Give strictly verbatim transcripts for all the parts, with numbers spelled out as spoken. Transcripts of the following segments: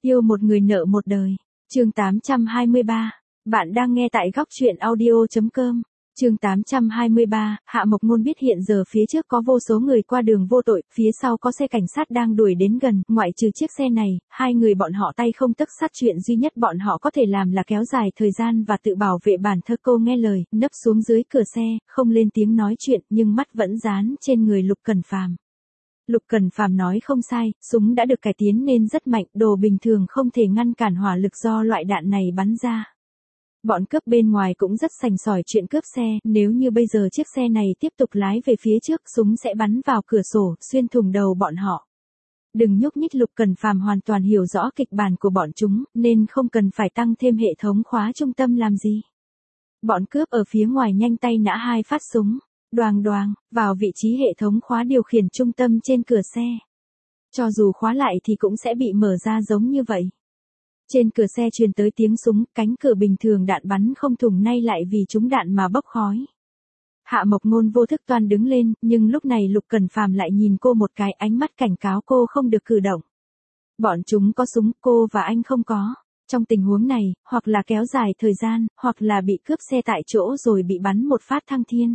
Yêu một người nợ một đời. Chương tám trăm hai mươi ba. Bạn đang nghe tại góc truyện audio chấm com. Chương tám trăm hai mươi ba, Hạ Mộc Ngôn biết hiện giờ phía trước có vô số người qua đường vô tội, phía sau có xe cảnh sát đang đuổi đến gần, ngoại trừ chiếc xe này, hai người bọn họ tay không tấc sắt, chuyện duy nhất bọn họ có thể làm là kéo dài thời gian và tự bảo vệ bản thân. Cô nghe lời, nấp xuống dưới cửa xe, không lên tiếng nói chuyện, nhưng mắt vẫn dán trên người Lục Cẩn Phàm. Lục Cẩn Phàm nói không sai, súng đã được cải tiến nên rất mạnh, đồ bình thường không thể ngăn cản hỏa lực do loại đạn này bắn ra. Bọn cướp bên ngoài cũng rất sành sỏi chuyện cướp xe, nếu như bây giờ chiếc xe này tiếp tục lái về phía trước, súng sẽ bắn vào cửa sổ, xuyên thủng đầu bọn họ. Đừng nhúc nhích. Lục Cẩn Phàm hoàn toàn hiểu rõ kịch bản của bọn chúng, nên không cần phải tăng thêm hệ thống khóa trung tâm làm gì. Bọn cướp ở phía ngoài nhanh tay nã hai phát súng, đoàng đoàng, vào vị trí hệ thống khóa điều khiển trung tâm trên cửa xe. Cho dù khóa lại thì cũng sẽ bị mở ra giống như vậy. Trên cửa xe truyền tới tiếng súng, cánh cửa bình thường đạn bắn không thủng nay lại vì trúng đạn mà bốc khói. Hạ Mộc Ngôn vô thức toan đứng lên, nhưng lúc này Lục Cẩn Phàm lại nhìn cô một cái, ánh mắt cảnh cáo cô không được cử động. Bọn chúng có súng, cô và anh không có. Trong tình huống này, hoặc là kéo dài thời gian, hoặc là bị cướp xe tại chỗ rồi bị bắn một phát thăng thiên.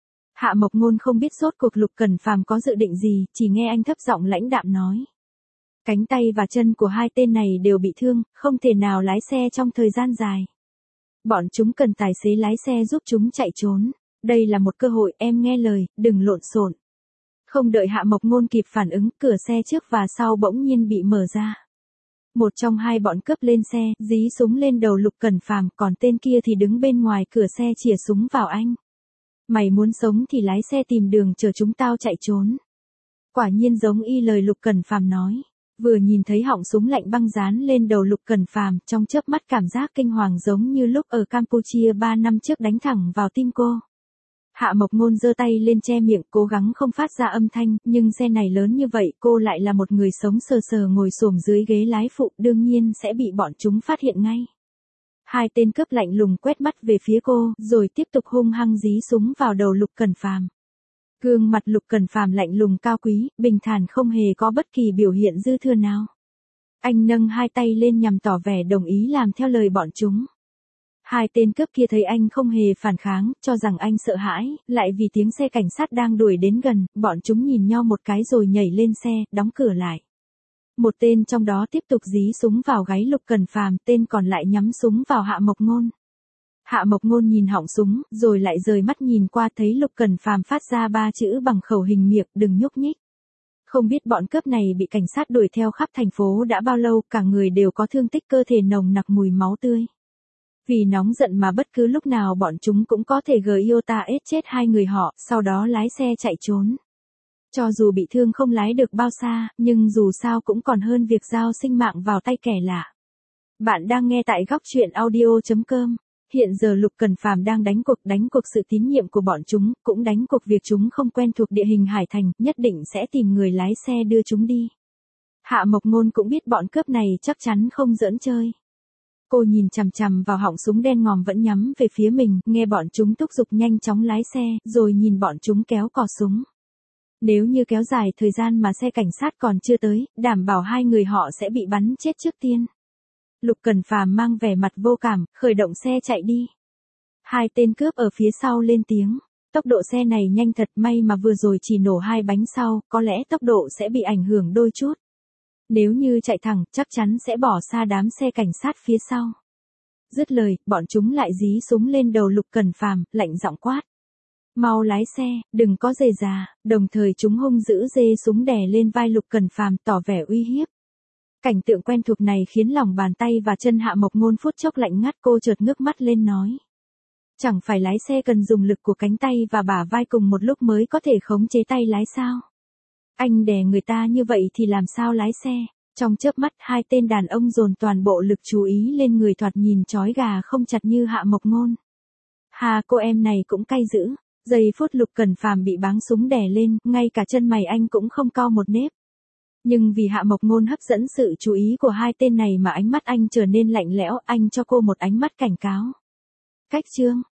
Hạ Mộc Ngôn không biết rốt cuộc Lục Cẩn Phàm có dự định gì, chỉ nghe anh thấp giọng lãnh đạm nói. Cánh tay và chân của hai tên này đều bị thương, không thể nào lái xe trong thời gian dài. Bọn chúng cần tài xế lái xe giúp chúng chạy trốn. Đây là một cơ hội, em nghe lời, đừng lộn xộn. Không đợi Hạ Mộc Ngôn kịp phản ứng, cửa xe trước và sau bỗng nhiên bị mở ra. Một trong hai bọn cướp lên xe, dí súng lên đầu Lục Cẩn Phàm, còn tên kia thì đứng bên ngoài cửa xe chĩa súng vào anh. Mày muốn sống thì lái xe tìm đường chờ chúng tao chạy trốn. Quả nhiên giống y lời Lục Cẩn Phàm nói. Vừa nhìn thấy họng súng lạnh băng dán lên đầu Lục Cẩn Phàm, trong chớp mắt cảm giác kinh hoàng giống như lúc ở Campuchia ba năm trước đánh thẳng vào tim cô. Hạ Mộc Ngôn giơ tay lên che miệng, cố gắng không phát ra âm thanh, nhưng xe này lớn như vậy, cô lại là một người sống sờ sờ ngồi xổm dưới ghế lái phụ, đương nhiên sẽ bị bọn chúng phát hiện ngay. Hai tên cướp lạnh lùng quét mắt về phía cô, rồi tiếp tục hung hăng dí súng vào đầu Lục Cẩn Phàm. Gương mặt Lục Cẩn Phàm lạnh lùng cao quý, bình thản không hề có bất kỳ biểu hiện dư thừa nào. Anh nâng hai tay lên nhằm tỏ vẻ đồng ý làm theo lời bọn chúng. Hai tên cướp kia thấy anh không hề phản kháng, cho rằng anh sợ hãi, lại vì tiếng xe cảnh sát đang đuổi đến gần, bọn chúng nhìn nhau một cái rồi nhảy lên xe, đóng cửa lại. Một tên trong đó tiếp tục dí súng vào gáy Lục Cẩn Phàm, tên còn lại nhắm súng vào Hạ Mộc Ngôn. Hạ Mộc Ngôn nhìn họng súng, rồi lại rời mắt nhìn qua, thấy Lục Cẩn Phàm phát ra ba chữ bằng khẩu hình miệng, đừng nhúc nhích. Không biết bọn cướp này bị cảnh sát đuổi theo khắp thành phố đã bao lâu, cả người đều có thương tích, cơ thể nồng nặc mùi máu tươi. Vì nóng giận mà bất cứ lúc nào bọn chúng cũng có thể giota ết chết hai người họ, sau đó lái xe chạy trốn. Cho dù bị thương không lái được bao xa, nhưng dù sao cũng còn hơn việc giao sinh mạng vào tay kẻ lạ. Bạn đang nghe tại góc truyện audio chấm com. Hiện giờ Lục Cẩn Phàm đang đánh cuộc, đánh cuộc sự tín nhiệm của bọn chúng, cũng đánh cuộc việc chúng không quen thuộc địa hình Hải Thành, nhất định sẽ tìm người lái xe đưa chúng đi. Hạ Mộc Ngôn cũng biết bọn cướp này chắc chắn không giỡn chơi. Cô nhìn chằm chằm vào họng súng đen ngòm vẫn nhắm về phía mình, nghe bọn chúng thúc giục nhanh chóng lái xe, rồi nhìn bọn chúng kéo cò súng. Nếu như kéo dài thời gian mà xe cảnh sát còn chưa tới, đảm bảo hai người họ sẽ bị bắn chết trước tiên. Lục Cẩn Phàm mang vẻ mặt vô cảm, khởi động xe chạy đi. Hai tên cướp ở phía sau lên tiếng. Tốc độ xe này nhanh thật, may mà vừa rồi chỉ nổ hai bánh sau, có lẽ tốc độ sẽ bị ảnh hưởng đôi chút. Nếu như chạy thẳng, chắc chắn sẽ bỏ xa đám xe cảnh sát phía sau. Dứt lời, bọn chúng lại dí súng lên đầu Lục Cẩn Phàm, lạnh giọng quát. Mau lái xe, đừng có rề rà, đồng thời chúng hung dữ giê súng đè lên vai Lục Cẩn Phàm, tỏ vẻ uy hiếp. Cảnh tượng quen thuộc này khiến lòng bàn tay và chân Hạ Mộc Ngôn phút chốc lạnh ngắt, cô chợt ngước mắt lên nói. Chẳng phải lái xe cần dùng lực của cánh tay và bả vai cùng một lúc mới có thể khống chế tay lái sao? Anh đè người ta như vậy thì làm sao lái xe? Trong chớp mắt, hai tên đàn ông dồn toàn bộ lực chú ý lên người thoạt nhìn chói gà không chặt như Hạ Mộc Ngôn. Hà, cô em này cũng cay dữ. Giây phút Lục Cẩn Phàm bị báng súng đè lên, ngay cả chân mày anh cũng không cau một nếp. Nhưng vì Hạ Mộc Ngôn hấp dẫn sự chú ý của hai tên này mà ánh mắt anh trở nên lạnh lẽo, anh cho cô một ánh mắt cảnh cáo. Cách chương,